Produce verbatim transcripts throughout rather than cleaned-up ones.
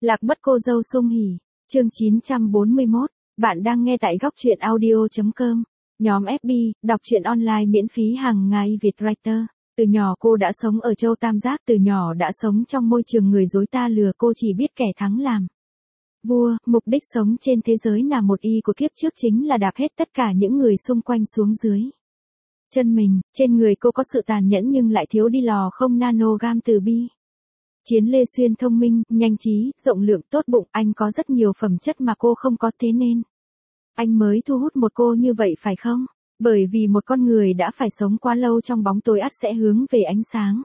Lạc mất cô dâu Sung Hỉ, chương chín trăm bốn mươi mốt, bạn đang nghe tại góc truyện audio chấm com. Nhóm ép bê, đọc truyện online miễn phí hàng ngày Việt Writer. Từ nhỏ cô đã sống ở châu Tam Giác, từ nhỏ đã sống trong môi trường người dối ta lừa, cô chỉ biết kẻ thắng làm vua, mục đích sống trên thế giới là một y của kiếp trước chính là đạp hết tất cả những người xung quanh xuống dưới chân mình. Trên người cô có sự tàn nhẫn nhưng lại thiếu đi lò không nano gam từ bi. Chiến Lê Xuyên thông minh, nhanh trí, rộng lượng, tốt bụng, anh có rất nhiều phẩm chất mà cô không có, thế nên anh mới thu hút một cô như vậy phải không? Bởi vì một con người đã phải sống quá lâu trong bóng tối ắt sẽ hướng về ánh sáng.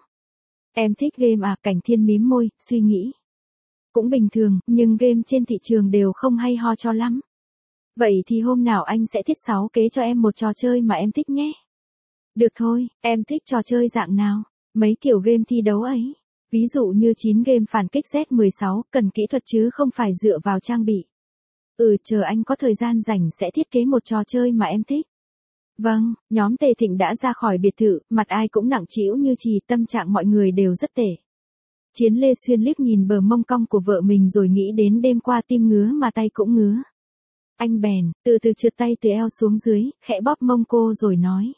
Em thích game à? Cảnh Thiên mím môi, suy nghĩ. Cũng bình thường, nhưng game trên thị trường đều không hay ho cho lắm. Vậy thì hôm nào anh sẽ thiết sáu kế cho em một trò chơi mà em thích nhé. Được thôi, em thích trò chơi dạng nào? Mấy kiểu game thi đấu ấy. Ví dụ như chín game phản kích Z mười sáu, cần kỹ thuật chứ không phải dựa vào trang bị. Ừ, chờ anh có thời gian rảnh sẽ thiết kế một trò chơi mà em thích. Vâng, nhóm Tề Thịnh đã ra khỏi biệt thự, mặt ai cũng nặng trĩu như chì, tâm trạng mọi người đều rất tệ. Chiến Lê Xuyên liếc nhìn bờ mông cong của vợ mình rồi nghĩ đến đêm qua tim ngứa mà tay cũng ngứa. Anh bèn, từ từ trượt tay từ eo xuống dưới, khẽ bóp mông cô rồi nói.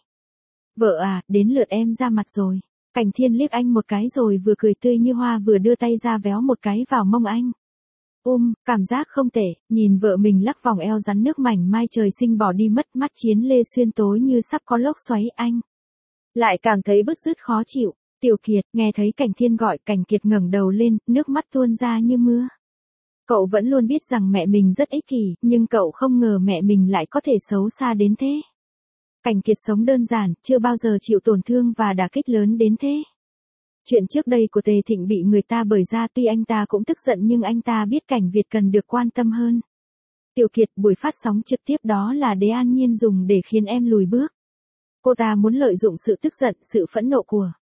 Vợ à, đến lượt em ra mặt rồi. Cảnh Thiên liếc anh một cái rồi vừa cười tươi như hoa vừa đưa tay ra véo một cái vào mông anh. Um, cảm giác không tệ, nhìn vợ mình lắc vòng eo rắn nước mảnh mai trời sinh bỏ đi mất, mắt Chiến Lê Xuyên tối như sắp có lốc xoáy, anh lại càng thấy bứt rứt khó chịu. Tiểu Kiệt, nghe thấy Cảnh Thiên gọi, Cảnh Kiệt ngẩng đầu lên, nước mắt tuôn ra như mưa. Cậu vẫn luôn biết rằng mẹ mình rất ích kỷ, nhưng cậu không ngờ mẹ mình lại có thể xấu xa đến thế. Cảnh Kiệt sống đơn giản, chưa bao giờ chịu tổn thương và đả kích lớn đến thế. Chuyện trước đây của Tề Thịnh bị người ta bởi ra, tuy anh ta cũng tức giận nhưng anh ta biết Cảnh Việt cần được quan tâm hơn. Tiểu Kiệt, buổi phát sóng trực tiếp đó là Đế An Nhiên dùng để khiến em lùi bước. Cô ta muốn lợi dụng sự tức giận, sự phẫn nộ của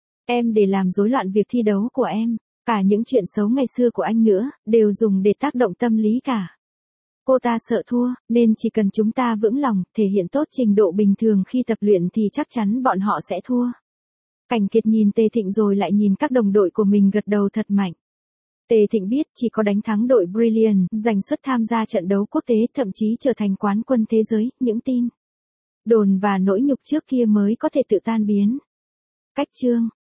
em để làm rối loạn việc thi đấu của em. Cả những chuyện xấu ngày xưa của anh nữa, đều dùng để tác động tâm lý cả. Cô ta sợ thua, nên chỉ cần chúng ta vững lòng, thể hiện tốt trình độ bình thường khi tập luyện thì chắc chắn bọn họ sẽ thua. Cảnh Kiệt nhìn Tề Thịnh rồi lại nhìn các đồng đội của mình, gật đầu thật mạnh. Tề Thịnh biết chỉ có đánh thắng đội Brilliant, giành suất tham gia trận đấu quốc tế, thậm chí trở thành quán quân thế giới, những tin đồn và nỗi nhục trước kia mới có thể tự tan biến. Cách chương